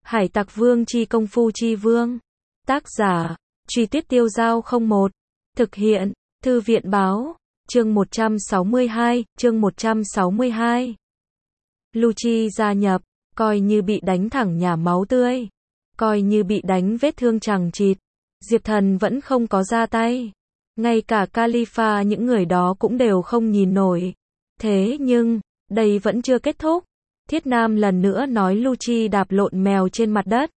Hải Tặc Vương chi công phu chi vương. Tác giả, Truy Tuyết Tiêu Dao 01. Thực hiện, Thư viện báo, chương 162, chương 162. Lucci gia nhập, coi như bị đánh thẳng nhả máu tươi. Coi như bị đánh vết thương chằng chịt. Diệp Thần vẫn không có ra tay. Ngay cả Khalifa những người đó cũng đều không nhìn nổi. Thế nhưng, đây vẫn chưa kết thúc. Thiết Nam lần nữa nói Lucci đạp lộn mèo trên mặt đất.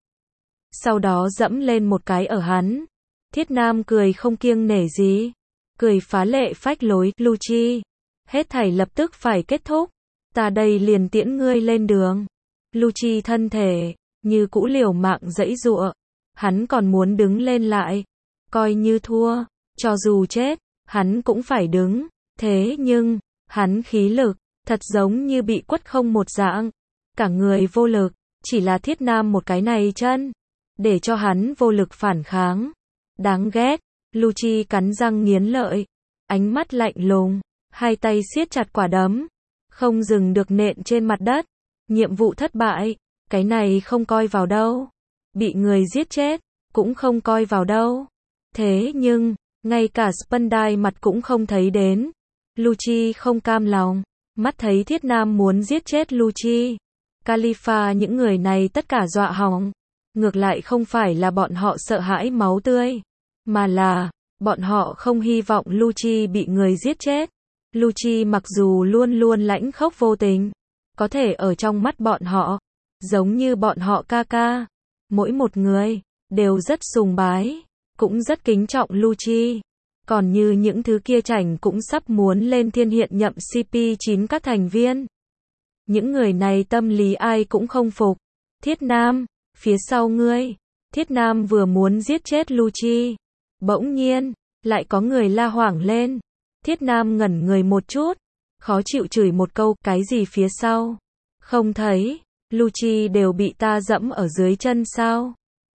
Sau đó dẫm lên một cái ở hắn. Thiết Nam cười không kiêng nể gì. Cười phá lệ phách lối, Lucci. Hết thảy lập tức phải kết thúc. Ta đây liền tiễn ngươi lên đường. Lucci thân thể, như cũ liều mạng giãy giụa. Hắn còn muốn đứng lên lại. Coi như thua, cho dù chết, hắn cũng phải đứng. Thế nhưng, hắn khí lực, thật giống như bị quất không một dạng. Cả người vô lực, chỉ là Thiết Nam một cái này chân. Để cho hắn vô lực phản kháng. Đáng ghét, Lucci cắn răng nghiến lợi. Ánh mắt lạnh lùng, hai tay siết chặt quả đấm. Không dừng được nện trên mặt đất. Nhiệm vụ thất bại, cái này không coi vào đâu. Bị người giết chết, cũng không coi vào đâu. Thế nhưng, ngay cả Spandai mặt cũng không thấy đến. Lucci không cam lòng, mắt thấy Thiết Nam muốn giết chết Lucci. Khalifa những người này tất cả dọa hỏng. Ngược lại không phải là bọn họ sợ hãi máu tươi, mà là, bọn họ không hy vọng Lucci bị người giết chết. Lucci mặc dù luôn luôn lãnh khốc vô tình, có thể ở trong mắt bọn họ, giống như bọn họ ca ca. Mỗi một người, đều rất sùng bái, cũng rất kính trọng Lucci. Còn như những thứ kia chảnh cũng sắp muốn lên thiên hiện nhậm CP9 các thành viên. Những người này tâm lý ai cũng không phục. Thiết Nam, phía sau ngươi. Thiết Nam vừa muốn giết chết Lucci. Bỗng nhiên, lại có người la hoảng lên. Thiết Nam ngẩn người một chút, khó chịu chửi một câu, cái gì phía sau? Không thấy, Lucci đều bị ta dẫm ở dưới chân sao?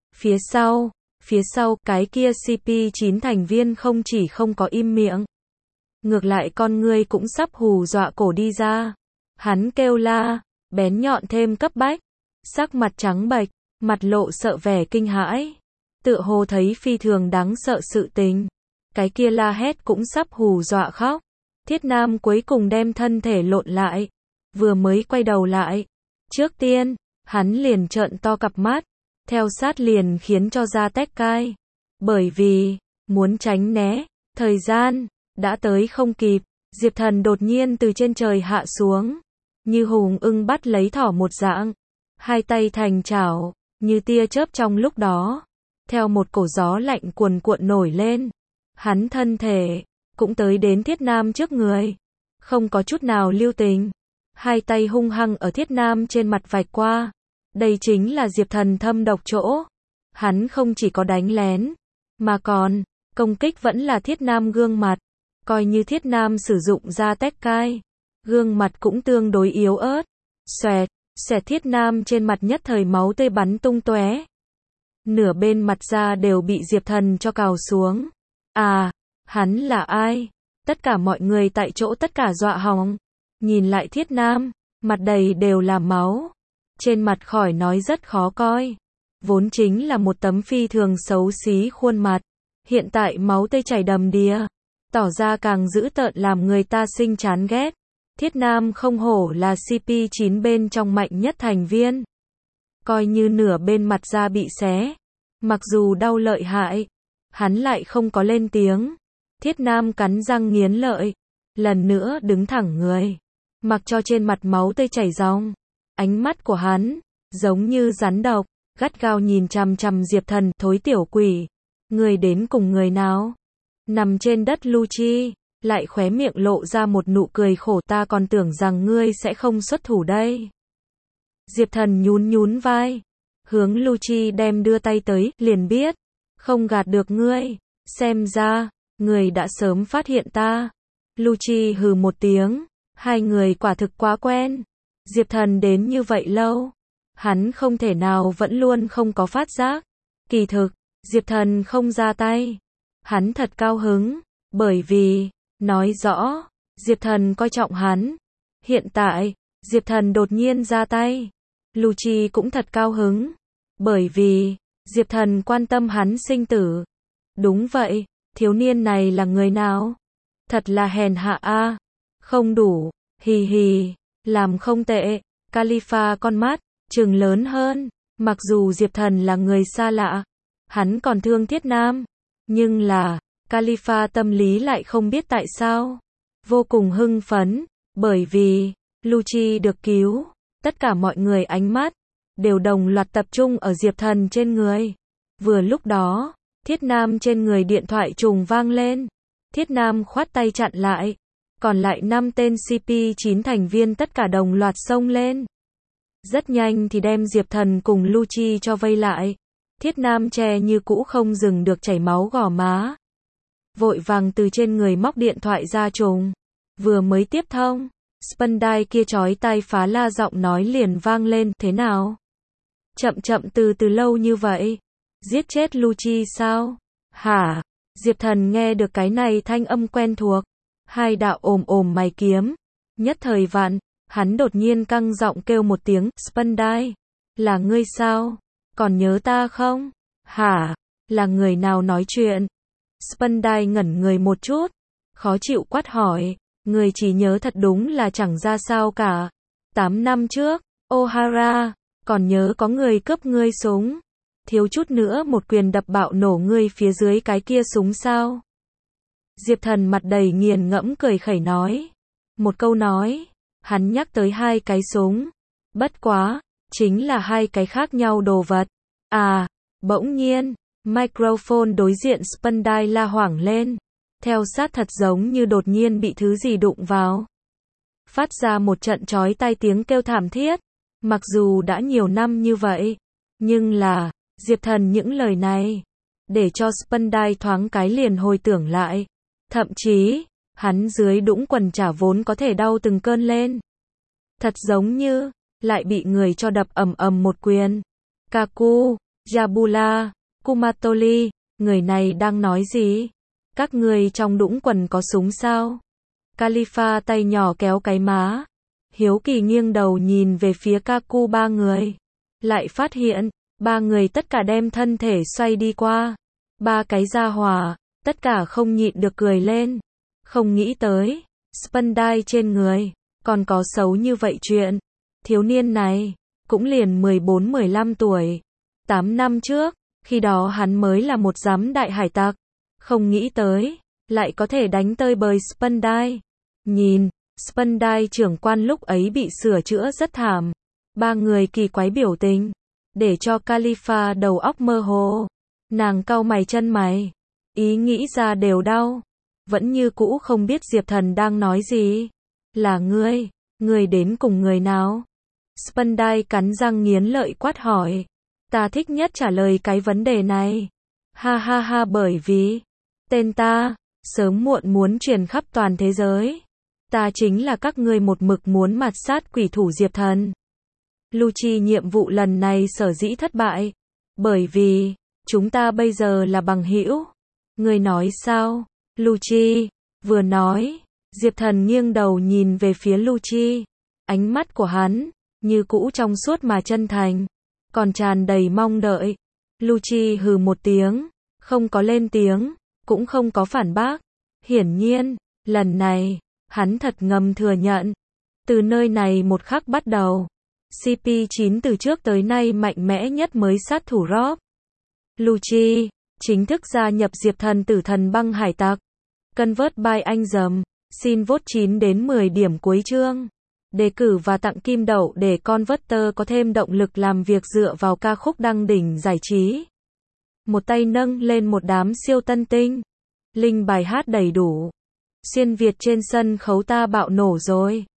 Phía sau, cái kia CP9 thành viên không chỉ không có im miệng. Ngược lại con ngươi cũng sắp hù dọa cổ đi ra. Hắn kêu la, bén nhọn thêm cấp bách. Sắc mặt trắng bệch, mặt lộ sợ vẻ kinh hãi. Tựa hồ thấy phi thường đáng sợ sự tình. Cái kia la hét cũng sắp hù dọa khóc. Thiết Nam cuối cùng đem thân thể lộn lại. Vừa mới quay đầu lại. Trước tiên, hắn liền trợn to cặp mắt. Theo sát liền khiến cho da tét cay. Bởi vì, muốn tránh né, thời gian, đã tới không kịp. Diệp Thần đột nhiên từ trên trời hạ xuống. Như hùng ưng bắt lấy thỏ một dạng. Hai tay thành chảo, như tia chớp trong lúc đó. Theo một cổ gió lạnh cuồn cuộn nổi lên. Hắn thân thể, cũng tới đến Thiết Nam trước người. Không có chút nào lưu tình. Hai tay hung hăng ở Thiết Nam trên mặt vạch qua. Đây chính là Diệp Thần thâm độc chỗ. Hắn không chỉ có đánh lén, mà còn, công kích vẫn là Thiết Nam gương mặt. Coi như Thiết Nam sử dụng da tét cai. Gương mặt cũng tương đối yếu ớt. Xoẹt, Thiết Nam trên mặt nhất thời máu tươi bắn tung tóe. Nửa bên mặt da đều bị Diệp Thần cho cào xuống. À, hắn là ai? Tất cả mọi người tại chỗ tất cả dọa hỏng. Nhìn lại Thiết Nam, mặt đầy đều là máu. Trên mặt khỏi nói rất khó coi. Vốn chính là một tấm phi thường xấu xí khuôn mặt. Hiện tại máu tươi chảy đầm đìa. Tỏ ra càng dữ tợn làm người ta sinh chán ghét. Thiết Nam không hổ là CP9 bên trong mạnh nhất thành viên. Coi như nửa bên mặt da bị xé. Mặc dù đau lợi hại, hắn lại không có lên tiếng. Thiết Nam cắn răng nghiến lợi. Lần nữa đứng thẳng người. Mặc cho trên mặt máu tươi chảy ròng. Ánh mắt của hắn, giống như rắn độc, gắt gao nhìn chằm chằm Diệp Thần, thối tiểu quỷ. Người đến cùng người nào? Nằm trên đất Lucci, lại khóe miệng lộ ra một nụ cười khổ, ta còn tưởng rằng ngươi sẽ không xuất thủ đây. Diệp Thần nhún vai, hướng Lucci đem đưa tay tới, liền biết, không gạt được ngươi, xem ra, ngươi đã sớm phát hiện ta. Lucci hừ một tiếng, hai người quả thực quá quen. Diệp Thần đến như vậy lâu, hắn không thể nào vẫn luôn không có phát giác. Kỳ thực, Diệp Thần không ra tay, hắn thật cao hứng, bởi vì, nói rõ, Diệp Thần coi trọng hắn. Hiện tại, Diệp Thần đột nhiên ra tay, Lucci cũng thật cao hứng. Bởi vì, Diệp Thần quan tâm hắn sinh tử. Đúng vậy, thiếu niên này là người nào? Thật là hèn hạ a. Không đủ, hì hì, làm không tệ. Khalifa con mắt, trừng lớn hơn. Mặc dù Diệp Thần là người xa lạ, hắn còn thương Thiết Nam. Nhưng là, Khalifa tâm lý lại không biết tại sao. Vô cùng hưng phấn, bởi vì, Lucci được cứu. Tất cả mọi người ánh mắt, đều đồng loạt tập trung ở Diệp Thần trên người. Vừa lúc đó, Thiết Nam trên người điện thoại trùng vang lên. Thiết Nam khoát tay chặn lại. Còn lại 5 tên CP9 thành viên tất cả đồng loạt xông lên. Rất nhanh thì đem Diệp Thần cùng Lucci cho vây lại. Thiết Nam che như cũ không dừng được chảy máu gò má. Vội vàng từ trên người móc điện thoại ra trùng. Vừa mới tiếp thông, Spandai kia chói tai phá la giọng nói liền vang lên, thế nào? Chậm chậm từ từ lâu như vậy. Giết chết Lucci sao? Hả? Diệp Thần nghe được cái này thanh âm quen thuộc. Hai đạo ồm mày kiếm. Nhất thời vạn, hắn đột nhiên căng giọng kêu một tiếng, Spandai. Là ngươi sao? Còn nhớ ta không? Hả? Là người nào nói chuyện? Spandai ngẩn người một chút. Khó chịu quát hỏi. Người chỉ nhớ thật đúng là chẳng ra sao cả. 8 năm trước, O'Hara, còn nhớ có người cướp ngươi súng. Thiếu chút nữa một quyền đập bạo nổ ngươi phía dưới cái kia súng sao? Diệp Thần mặt đầy nghiền ngẫm cười khẩy nói. Một câu nói, hắn nhắc tới 2 cái súng. Bất quá, chính là 2 cái khác nhau đồ vật. À, bỗng nhiên, microphone đối diện Spandai la hoảng lên. Theo sát thật giống như đột nhiên bị thứ gì đụng vào. Phát ra một trận chói tai tiếng kêu thảm thiết. Mặc dù đã nhiều năm như vậy, nhưng là, Diệp Thần những lời này, để cho Spandai thoáng cái liền hồi tưởng lại. Thậm chí, hắn dưới đũng quần chả vốn có thể đau từng cơn lên. Thật giống như, lại bị người cho đập ầm một quyền. Kaku, Jabula, Kumatoli, người này đang nói gì? Các người trong đũng quần có súng sao? Khalifa tay nhỏ kéo cái má. Hiếu kỳ nghiêng đầu nhìn về phía Kaku 3 người. Lại phát hiện, 3 người tất cả đem thân thể xoay đi qua. 3 cái gia hỏa, tất cả không nhịn được cười lên. Không nghĩ tới, Spandai trên người, còn có xấu như vậy chuyện. Thiếu niên này, cũng liền 14-15 tuổi. 8 năm trước, khi đó hắn mới là một giám đại hải tặc. Không nghĩ tới, lại có thể đánh tơi bời Spandai. Nhìn, Spandai trưởng quan lúc ấy bị sửa chữa rất thảm. 3 người kỳ quái biểu tình, để cho Khalifa đầu óc mơ hồ. Nàng cau mày chân mày, ý nghĩ ra đều đau. Vẫn như cũ không biết Diệp Thần đang nói gì. Là ngươi đến cùng người nào? Spandai cắn răng nghiến lợi quát hỏi. Ta thích nhất trả lời cái vấn đề này. Ha ha ha, bởi vì tên ta, sớm muộn muốn truyền khắp toàn thế giới. Ta chính là các ngươi một mực muốn mạt sát quỷ thủ Diệp Thần. Lucci nhiệm vụ lần này sở dĩ thất bại. Bởi vì, chúng ta bây giờ là bằng hữu. Ngươi nói sao? Lucci, vừa nói, Diệp Thần nghiêng đầu nhìn về phía Lucci. Ánh mắt của hắn, như cũ trong suốt mà chân thành, còn tràn đầy mong đợi. Lucci hừ một tiếng, không có lên tiếng, cũng không có phản bác. Hiển nhiên, lần này, hắn thật ngầm thừa nhận. Từ nơi này một khắc bắt đầu, CP9 từ trước tới nay mạnh mẽ nhất mới sát thủ Rob. Lucci, chính thức gia nhập Diệp Thần Tử Thần Băng Hải Tặc. Convert by anh dầm, xin vote 9 đến 10 điểm cuối chương. Đề cử và tặng kim đậu để Converter có thêm động lực làm việc dựa vào ca khúc đăng đỉnh giải trí. Một tay nâng lên một đám siêu tân tinh. Link bài hát đầy đủ. Xuyên Việt trên sân khấu ta bạo nổ rồi.